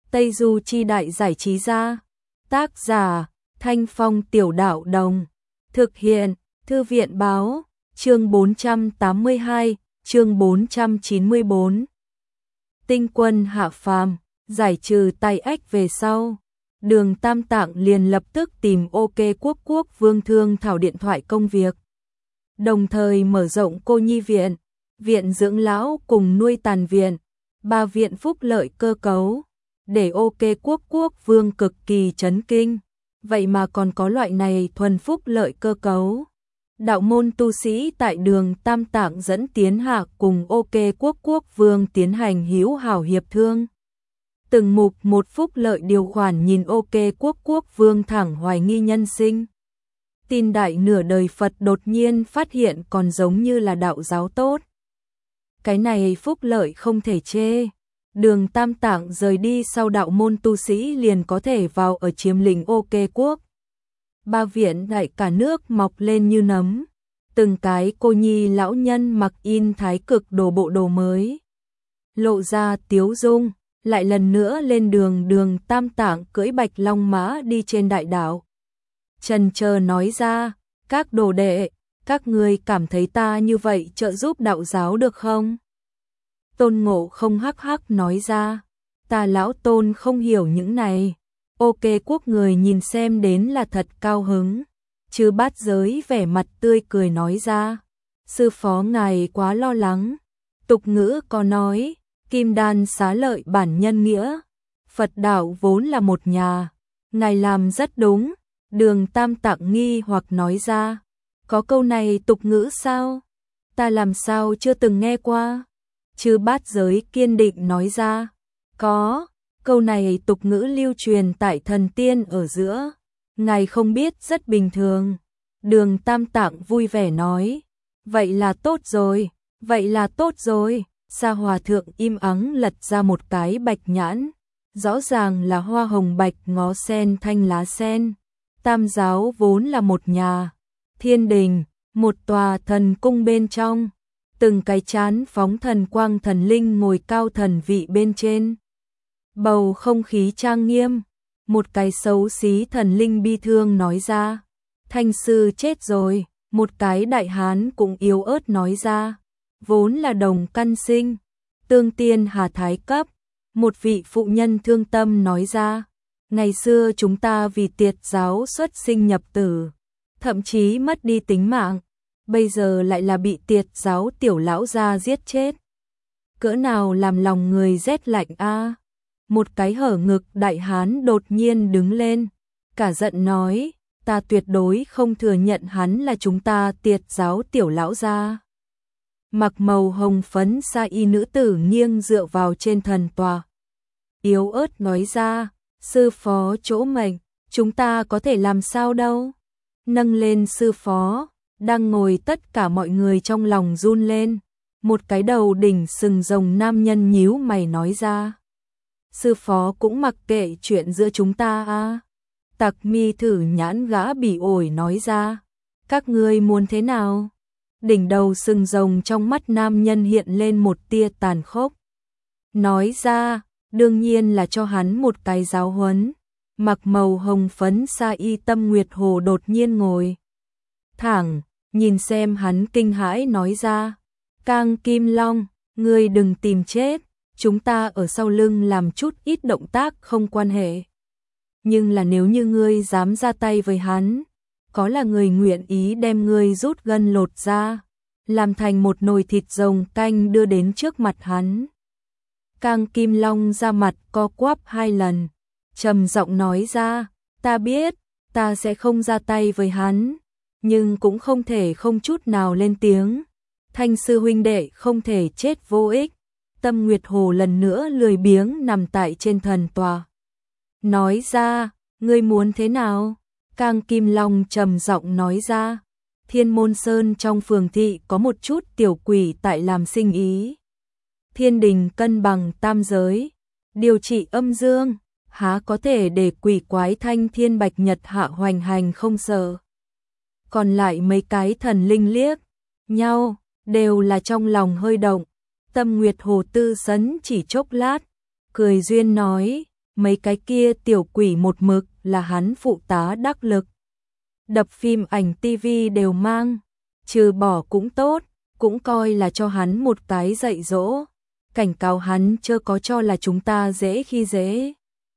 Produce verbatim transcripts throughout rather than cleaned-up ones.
Tây Du Chi Đại Giải Trí Gia. Tác giả Thanh Phong Tiểu Đạo Đồng. Thực hiện Thư viện Báo. Chương bốn trăm tám mươi hai, chương bốn trăm chín mươi bốn. Tinh quân hạ phàm, giải trừ tai ách về sau. Đường Tam Tạng liền lập tức tìm OK Quốc Quốc Vương thương thảo điện thoại công việc. Đồng thời mở rộng cô nhi viện, viện dưỡng lão cùng nuôi tàn viện, ba viện phúc lợi cơ cấu, để OK Quốc Quốc Vương cực kỳ chấn kinh. Vậy mà còn có loại này thuần phúc lợi cơ cấu. Đạo môn tu sĩ tại đường Tam Tạng dẫn tiến hạ cùng OK Quốc Quốc Vương tiến hành hữu hảo hiệp thương. Từng mục một phúc lợi điều khoản nhìn OK Quốc Quốc Vương thẳng hoài nghi nhân sinh. Tin đại nửa đời Phật đột nhiên phát hiện còn giống như là đạo giáo tốt. Cái này phúc lợi không thể chê. Đường Tam Tạng rời đi sau đạo môn tu sĩ liền có thể vào ở chiếm lĩnh OK Quốc. Ba viện đại cả nước mọc lên như nấm. Từng cái cô nhi lão nhân mặc in thái cực đồ bộ đồ mới. Lộ ra tiếu dung, lại lần nữa lên đường. Đường Tam Tạng cưỡi bạch long mã đi trên đại đạo. Trần chờ nói ra, các đồ đệ, các người cảm thấy ta như vậy trợ giúp đạo giáo được không? Tôn Ngộ Không hắc hắc nói ra, ta lão Tôn không hiểu những này. OK Quốc người nhìn xem đến là thật cao hứng. Chư Bát Giới vẻ mặt tươi cười nói ra, sư phó ngài quá lo lắng. Tục ngữ có nói, kim đan xá lợi bản nhân nghĩa, Phật đạo vốn là một nhà. Ngài làm rất đúng. Đường Tam Tạng nghi hoặc nói ra, có câu này tục ngữ sao? Ta làm sao chưa từng nghe qua? Chư Bát Giới kiên định nói ra, có, câu này tục ngữ lưu truyền tại thần tiên ở giữa. Ngài không biết rất bình thường. Đường Tam Tạng vui vẻ nói, vậy là tốt rồi, vậy là tốt rồi. Sa Hòa Thượng im ắng lật ra một cái bạch nhãn, rõ ràng là hoa hồng bạch ngó sen thanh lá sen. Tam giáo vốn là một nhà, thiên đình, một tòa thần cung bên trong, từng cái chán phóng thần quang thần linh ngồi cao thần vị bên trên. Bầu không khí trang nghiêm, một cái xấu xí thần linh bi thương nói ra, Thanh sư chết rồi. Một cái đại hán cũng yếu ớt nói ra, vốn là đồng căn sinh, tương tiên hà thái cấp. Một vị phụ nhân thương tâm nói ra, ngày xưa chúng ta vì tiệt giáo xuất sinh nhập tử, thậm chí mất đi tính mạng, bây giờ lại là bị tiệt giáo tiểu lão gia giết chết. Cỡ nào làm lòng người rét lạnh a. À? Một cái hở ngực đại hán đột nhiên đứng lên, cả giận nói, ta tuyệt đối không thừa nhận hắn là chúng ta tiệt giáo tiểu lão gia. Mặc màu hồng phấn sa y nữ tử nghiêng dựa vào trên thần tòa, yếu ớt nói ra, sư phó chỗ mệnh, chúng ta có thể làm sao đâu. Nâng lên sư phó, đang ngồi tất cả mọi người trong lòng run lên. Một cái đầu đỉnh sừng rồng nam nhân nhíu mày nói ra, sư phó cũng mặc kệ chuyện giữa chúng ta à. Tặc mi thử nhãn gã bỉ ổi nói ra, các ngươi muốn thế nào? Đỉnh đầu sừng rồng trong mắt nam nhân hiện lên một tia tàn khốc. Nói ra, đương nhiên là cho hắn một cái giáo huấn. Mặc màu hồng phấn sa y Tâm Nguyệt Hồ đột nhiên ngồi thẳng, nhìn xem hắn kinh hãi nói ra, Cang Kim Long, ngươi đừng tìm chết, chúng ta ở sau lưng làm chút ít động tác không quan hệ. Nhưng là nếu như ngươi dám ra tay với hắn, có là người nguyện ý đem ngươi rút gân lột ra, làm thành một nồi thịt rồng canh đưa đến trước mặt hắn. Cang Kim Long ra mặt co quắp hai lần, trầm giọng nói ra, ta biết, ta sẽ không ra tay với hắn, nhưng cũng không thể không chút nào lên tiếng. Thanh sư huynh đệ không thể chết vô ích. Tâm Nguyệt Hồ lần nữa lười biếng nằm tại trên thần tòa. Nói ra, ngươi muốn thế nào? Cang Kim Long trầm giọng nói ra, Thiên Môn Sơn trong phường thị có một chút tiểu quỷ tại làm sinh ý. Thiên đình cân bằng tam giới, điều trị âm dương, há có thể để quỷ quái thanh thiên bạch nhật hạ hoành hành không sợ. Còn lại mấy cái thần linh liếc nhau, đều là trong lòng hơi động. Tâm Nguyệt Hồ tư sấn chỉ chốc lát, cười duyên nói, mấy cái kia tiểu quỷ một mực là hắn phụ tá đắc lực. Đập phim ảnh tivi đều mang, trừ bỏ cũng tốt, cũng coi là cho hắn một cái dạy dỗ, cảnh cáo hắn chớ có cho là chúng ta dễ khi dễ.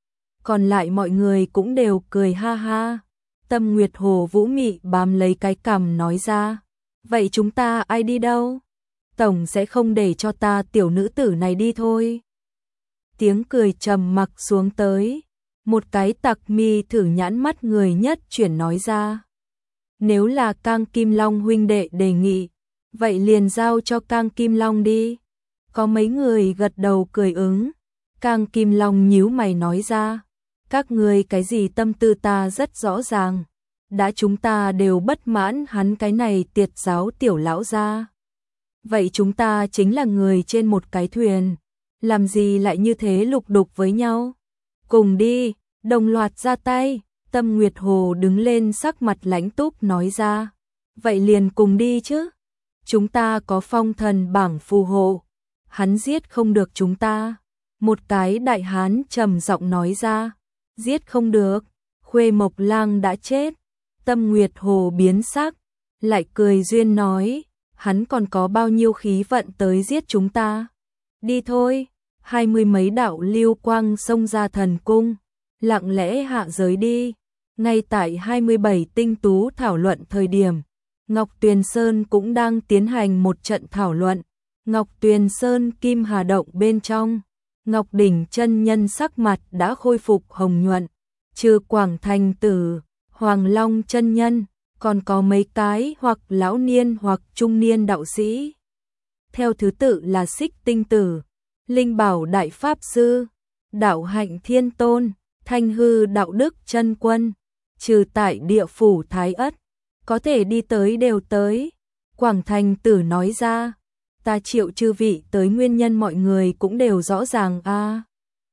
Còn lại mọi người cũng đều cười ha ha. Tâm Nguyệt Hồ vũ mị bám lấy cái cằm nói ra, vậy chúng ta ai đi đâu? Tổng sẽ không để cho ta tiểu nữ tử này đi thôi. Tiếng cười trầm mặc xuống tới, một cái tặc mi thử nhãn mắt người nhất chuyển nói ra. Nếu là Cang Kim Long huynh đệ đề nghị, vậy liền giao cho Cang Kim Long đi. Có mấy người gật đầu cười ứng. Cang Kim Long nhíu mày nói ra, các ngươi cái gì tâm tư ta rất rõ ràng. Đã chúng ta đều bất mãn hắn cái này tiệt giáo tiểu lão gia. Vậy chúng ta chính là người trên một cái thuyền. Làm gì lại như thế lục đục với nhau? Cùng đi, đồng loạt ra tay. Tâm Nguyệt Hồ đứng lên sắc mặt lãnh túc nói ra. Vậy liền cùng đi chứ. Chúng ta có phong thần bảng phù hộ. Hắn giết không được chúng ta. Một cái đại hán trầm giọng nói ra. Giết không được. Khuê Mộc Lang đã chết. Tâm Nguyệt Hồ biến sắc. Lại cười duyên nói. Hắn còn có bao nhiêu khí vận tới giết chúng ta. Đi thôi. Hai mươi mấy đạo lưu quang xông ra thần cung. Lặng lẽ hạ giới đi. Ngay tại hai mươi bảy tinh tú thảo luận thời điểm, Ngọc Tuyền Sơn cũng đang tiến hành một trận thảo luận. Ngọc Tuyền Sơn Kim Hà Động bên trong, Ngọc Đỉnh chân nhân sắc mặt đã khôi phục hồng nhuận, trừ Quảng Thành Tử, Hoàng Long chân nhân, còn có mấy cái hoặc lão niên hoặc trung niên đạo sĩ. Theo thứ tự là Xích Tinh Tử, Linh Bảo Đại Pháp Sư, Đạo Hạnh Thiên Tôn, Thanh Hư Đạo Đức Chân Quân. Trừ tại địa phủ Thái Ất, có thể đi tới đều tới. Quảng Thành Tử nói ra, ta triệu chư vị tới nguyên nhân mọi người cũng đều rõ ràng a. À.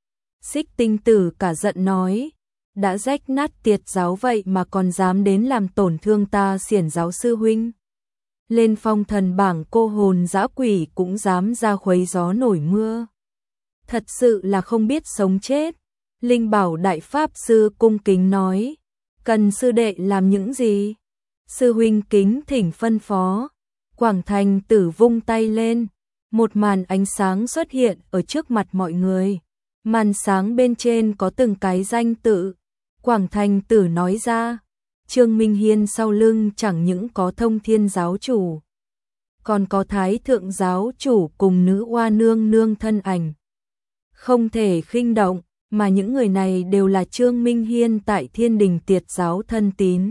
Xích Tinh Tử cả giận nói, đã rách nát tiệt giáo vậy mà còn dám đến làm tổn thương ta xiển giáo sư huynh. Lên phong thần bảng cô hồn dã quỷ cũng dám ra khuấy gió nổi mưa. Thật sự là không biết sống chết. Linh Bảo Đại Pháp Sư cung kính nói, cần sư đệ làm những gì? Sư huynh kính thỉnh phân phó. Quảng Thành Tử vung tay lên, một màn ánh sáng xuất hiện ở trước mặt mọi người. Màn sáng bên trên có từng cái danh tự. Quảng Thành Tử nói ra, Trương Minh Hiên sau lưng chẳng những có Thông Thiên giáo chủ, còn có Thái thượng giáo chủ cùng nữ oa nương nương thân ảnh. Không thể khinh động. Mà những người này đều là Trương Minh Hiên tại Thiên Đình tiệt giáo thân tín.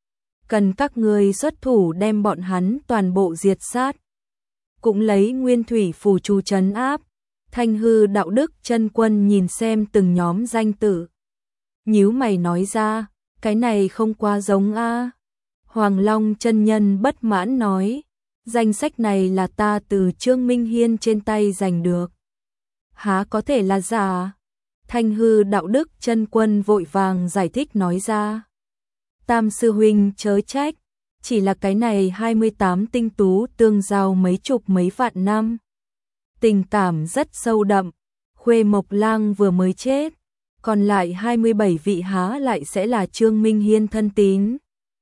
Cần các người xuất thủ đem bọn hắn toàn bộ diệt sát. Cũng lấy nguyên thủy phù chú trấn áp. Thanh Hư Đạo Đức Chân Quân nhìn xem từng nhóm danh tự. Nhíu mày nói ra, cái này không quá giống a. Hoàng Long chân nhân bất mãn nói, danh sách này là ta từ Trương Minh Hiên trên tay giành được. Há có thể là giả? Thanh Hư Đạo Đức Chân Quân vội vàng giải thích nói ra. Tam sư huynh chớ trách, chỉ là cái này hai mươi tám tinh tú tương giao mấy chục mấy vạn năm. Tình cảm rất sâu đậm, Khuê Mộc Lang vừa mới chết, còn lại hai mươi bảy vị há lại sẽ là Trương Minh Hiên thân tín.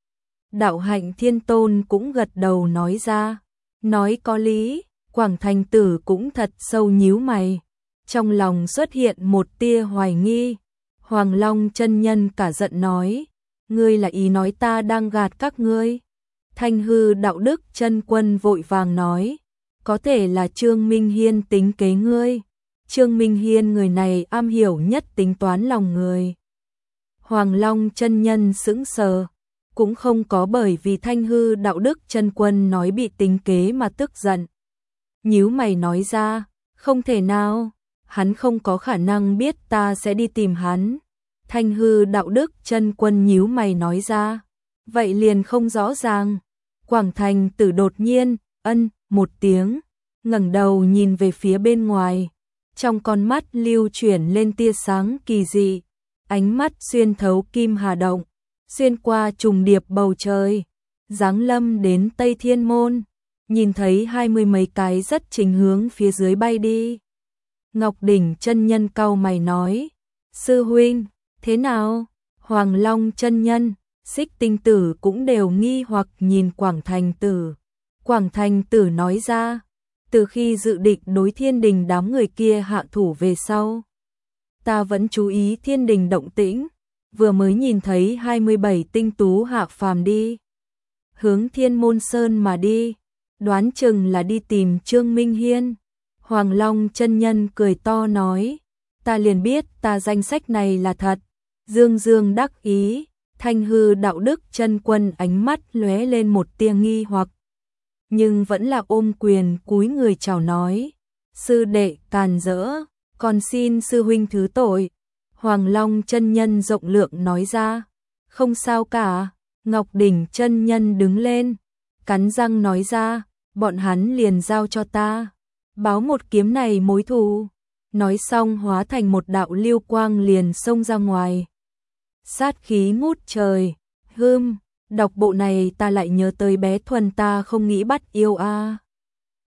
Đạo Hạnh Thiên Tôn cũng gật đầu nói ra, nói có lý. Quảng Thành Tử cũng thật sâu nhíu mày. Trong lòng xuất hiện một tia hoài nghi. Hoàng Long chân nhân cả giận nói, ngươi là ý nói ta đang gạt các ngươi. Thanh Hư Đạo Đức Chân Quân vội vàng nói, có thể là Trương Minh Hiên tính kế ngươi. Trương Minh Hiên người này am hiểu nhất tính toán lòng người. Hoàng Long chân nhân sững sờ, cũng không có bởi vì Thanh Hư Đạo Đức Chân Quân nói bị tính kế mà tức giận. Nhíu mày nói ra, không thể nào. Hắn không có khả năng biết ta sẽ đi tìm hắn. Thanh Hư Đạo Đức Chân Quân nhíu mày nói ra, vậy liền không rõ ràng. Quảng Thành Tử đột nhiên ân một tiếng, ngẩng đầu nhìn về phía bên ngoài, trong con mắt lưu chuyển lên tia sáng kỳ dị, ánh mắt xuyên thấu Kim Hà Động, xuyên qua trùng điệp bầu trời, giáng lâm đến Tây Thiên Môn, nhìn thấy hai mươi mấy cái rất chính hướng phía dưới bay đi. Ngọc Đỉnh chân nhân cau mày nói, Sư huynh, thế nào? Hoàng Long chân nhân, Xích Tinh Tử cũng đều nghi hoặc nhìn Quảng Thành Tử. Quảng Thành Tử nói ra, từ khi dự định đối Thiên Đình đám người kia hạ thủ về sau, ta vẫn chú ý Thiên Đình động tĩnh, vừa mới nhìn thấy hai mươi bảy tinh tú hạ phàm đi, hướng Thiên Môn Sơn mà đi, đoán chừng là đi tìm Trương Minh Hiên. Hoàng Long chân nhân cười to nói, ta liền biết ta danh sách này là thật. Dương Dương đắc ý, Thanh Hư đạo đức chân quân ánh mắt lóe lên một tia nghi hoặc, nhưng vẫn là ôm quyền cúi người chào nói, sư đệ càn rỡ, còn xin sư huynh thứ tội. Hoàng Long chân nhân rộng lượng nói ra, không sao cả. Ngọc Đỉnh chân nhân đứng lên, cắn răng nói ra, bọn hắn liền giao cho ta, báo một kiếm này mối thù. Nói xong hóa thành một đạo lưu quang liền xông ra ngoài. Sát khí ngút trời, hưm, đọc bộ này ta lại nhớ tới bé Thuần ta không nghĩ bắt yêu a. À.